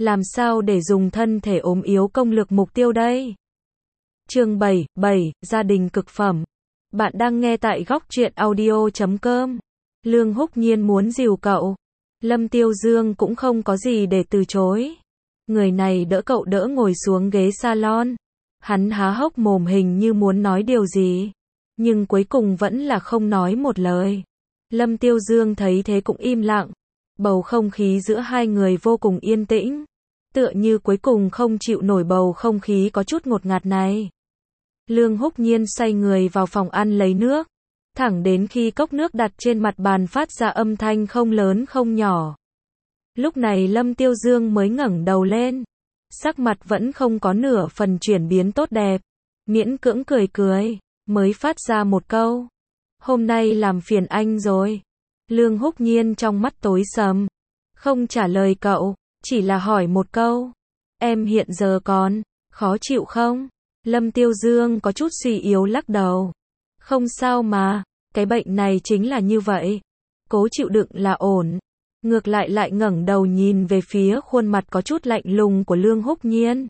Làm sao để dùng thân thể ốm yếu công lược mục tiêu đây? Chương 7, gia đình cực phẩm. Bạn đang nghe tại góc truyện audio.com. Lương Húc Nhiên muốn dìu cậu. Lâm Tiêu Dương cũng không có gì để từ chối. Người này đỡ cậu đỡ ngồi xuống ghế salon. Hắn há hốc mồm hình như muốn nói điều gì. Nhưng cuối cùng vẫn là không nói một lời. Lâm Tiêu Dương thấy thế cũng im lặng. Bầu không khí giữa hai người vô cùng yên tĩnh. Tựa như cuối cùng không chịu nổi bầu không khí có chút ngột ngạt này. Lương Húc Nhiên xoay người vào phòng ăn lấy nước. Thẳng đến khi cốc nước đặt trên mặt bàn phát ra âm thanh không lớn không nhỏ. Lúc này Lâm Tiêu Dương mới ngẩng đầu lên. Sắc mặt vẫn không có nửa phần chuyển biến tốt đẹp. Miễn cưỡng cười cười, mới phát ra một câu. Hôm nay làm phiền anh rồi. Lương Húc Nhiên trong mắt tối sầm. Không trả lời cậu, chỉ là hỏi một câu. Em hiện giờ còn khó chịu không? Lâm Tiêu Dương có chút suy yếu lắc đầu. Không sao mà, cái bệnh này chính là như vậy. Cố chịu đựng là ổn. Ngược lại ngẩng đầu nhìn về phía khuôn mặt có chút lạnh lùng của Lương Húc Nhiên.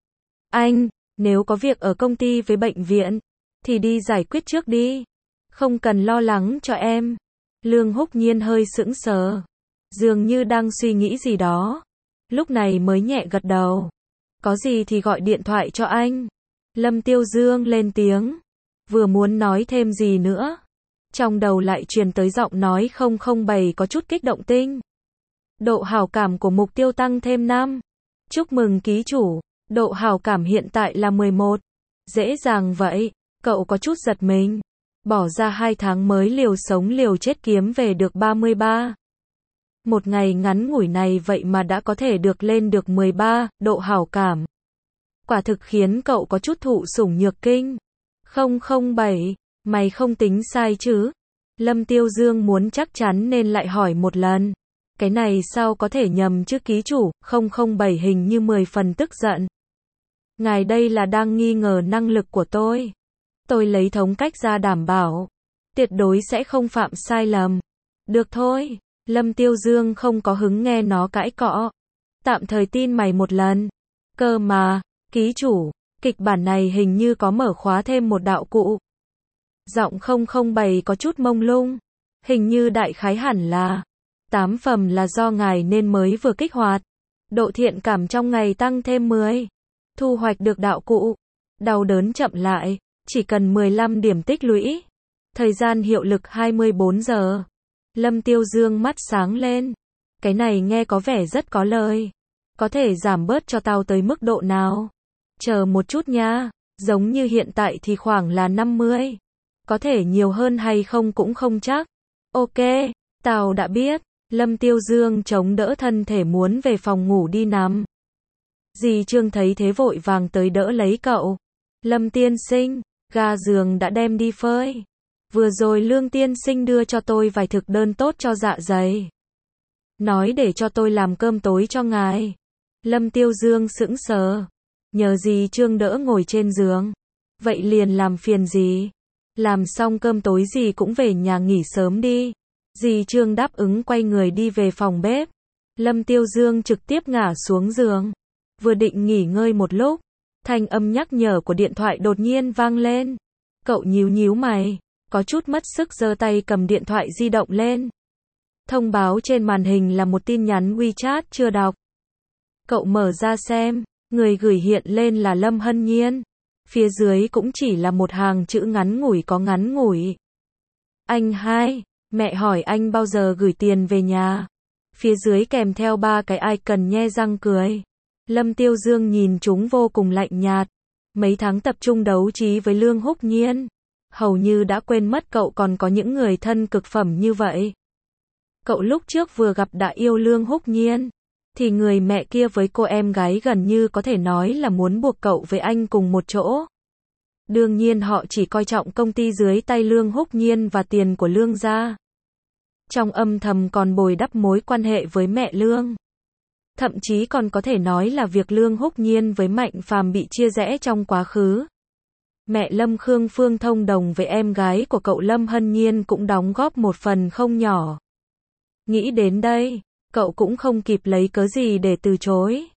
Anh, nếu có việc ở công ty với bệnh viện, thì đi giải quyết trước đi. Không cần lo lắng cho em. Lương Húc Nhiên hơi sững sờ. Dường như đang suy nghĩ gì đó. Lúc này mới nhẹ gật đầu. Có gì thì gọi điện thoại cho anh. Lâm Tiêu Dương lên tiếng. Vừa muốn nói thêm gì nữa. Trong đầu lại truyền tới giọng nói 007 có chút kích động tinh. Độ hảo cảm của mục tiêu tăng thêm 5. Chúc mừng ký chủ. Độ hảo cảm hiện tại là 11. Dễ dàng vậy. Cậu có chút giật mình. Bỏ ra 2 tháng mới liều sống liều chết kiếm về được 33. Một ngày ngắn ngủi này vậy mà đã có thể được lên được 13, độ hảo cảm. Quả thực khiến cậu có chút thụ sủng nhược kinh. 007, mày không tính sai chứ? Lâm Tiêu Dương muốn chắc chắn nên lại hỏi một lần. Cái này sao có thể nhầm chứ ký chủ? 007 hình như 10 phần tức giận. Ngài đây là đang nghi ngờ năng lực của tôi. Tôi lấy thống cách ra đảm bảo. Tuyệt đối sẽ không phạm sai lầm. Được thôi. Lâm Tiêu Dương không có hứng nghe nó cãi cọ. Tạm thời tin mày một lần. Cơ mà, ký chủ, kịch bản này hình như có mở khóa thêm một đạo cụ. Giọng 007 có chút mông lung. Hình như đại khái hẳn là 8 phẩm là do ngài nên mới vừa kích hoạt. Độ thiện cảm trong ngày tăng thêm 10. Thu hoạch được đạo cụ. Đau đớn chậm lại. Chỉ cần 15 điểm tích lũy. Thời gian hiệu lực 24 giờ. Lâm Tiêu Dương mắt sáng lên. Cái này nghe có vẻ rất có lời. Có thể giảm bớt cho tao tới mức độ nào? Chờ một chút nha. Giống như hiện tại thì khoảng là 50. Có thể nhiều hơn hay không cũng không chắc. Ok, tao đã biết. Lâm Tiêu Dương chống đỡ thân thể muốn về phòng ngủ đi nằm. Dì Trương thấy thế vội vàng tới đỡ lấy cậu. Lâm tiên sinh, ga giường đã đem đi phơi. Vừa rồi Lương tiên sinh đưa cho tôi vài thực đơn tốt cho dạ dày. Nói để cho tôi làm cơm tối cho ngài. Lâm Tiêu Dương sững sờ. Nhờ dì Trương đỡ ngồi trên giường. Vậy liền làm phiền gì? Làm xong cơm tối dì cũng về nhà nghỉ sớm đi. Dì Trương đáp ứng quay người đi về phòng bếp. Lâm Tiêu Dương trực tiếp ngả xuống giường. Vừa định nghỉ ngơi một lúc. Thanh âm nhắc nhở của điện thoại đột nhiên vang lên. Cậu nhíu mày. Có chút mất sức giơ tay cầm điện thoại di động lên. Thông báo trên màn hình là một tin nhắn WeChat chưa đọc. Cậu mở ra xem. Người gửi hiện lên là Lâm Hân Nhiên. Phía dưới cũng chỉ là một hàng chữ ngắn ngủi có ngắn ngủi. Anh hai, mẹ hỏi anh bao giờ gửi tiền về nhà. Phía dưới kèm theo 3 cái icon nhe răng cười. Lâm Tiêu Dương nhìn chúng vô cùng lạnh nhạt. Mấy tháng tập trung đấu trí với Lương Húc Nhiên. Hầu như đã quên mất cậu còn có những người thân cực phẩm như vậy. Cậu lúc trước vừa gặp đã yêu Lương Húc Nhiên. Thì người mẹ kia với cô em gái gần như có thể nói là muốn buộc cậu với anh cùng một chỗ. Đương nhiên họ chỉ coi trọng công ty dưới tay Lương Húc Nhiên và tiền của Lương gia. Trong âm thầm còn bồi đắp mối quan hệ với mẹ Lương. Thậm chí còn có thể nói là việc Lương Húc Nhiên với Mạnh Phàm bị chia rẽ trong quá khứ. Mẹ Lâm Khương Phương thông đồng với em gái của cậu Lâm Hân Nhiên cũng đóng góp một phần không nhỏ. Nghĩ đến đây, cậu cũng không kịp lấy cớ gì để từ chối.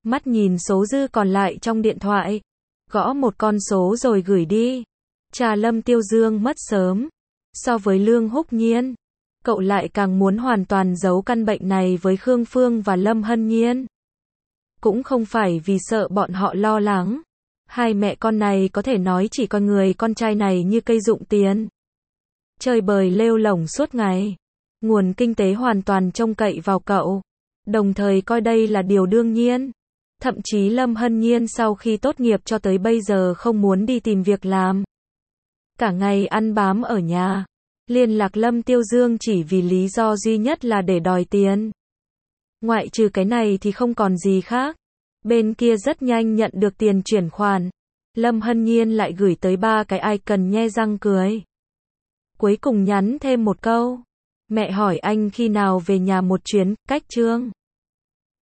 mắt nhìn số dư còn lại trong điện thoại, gõ một con số rồi gửi đi. Cha Lâm Tiêu Dương mất sớm. So với Lương Húc Nhiên, cậu lại càng muốn hoàn toàn giấu căn bệnh này với Khương Phương và Lâm Hân Nhiên. Cũng không phải vì sợ bọn họ lo lắng. Hai mẹ con này có thể nói chỉ coi người con trai này như cây dụng tiền. Chơi bời lêu lổng suốt ngày. Nguồn kinh tế hoàn toàn trông cậy vào cậu. Đồng thời coi đây là điều đương nhiên. Thậm chí Lâm Hân Nhiên sau khi tốt nghiệp cho tới bây giờ không muốn đi tìm việc làm. Cả ngày ăn bám ở nhà. Liên lạc Lâm Tiêu Dương chỉ vì lý do duy nhất là để đòi tiền. Ngoại trừ cái này thì không còn gì khác. Bên kia rất nhanh nhận được tiền chuyển khoản. Lâm Hân Nhiên lại gửi tới 3 cái icon nhe răng cười. Cuối cùng nhắn thêm một câu. Mẹ hỏi anh khi nào về nhà một chuyến, cách Trương.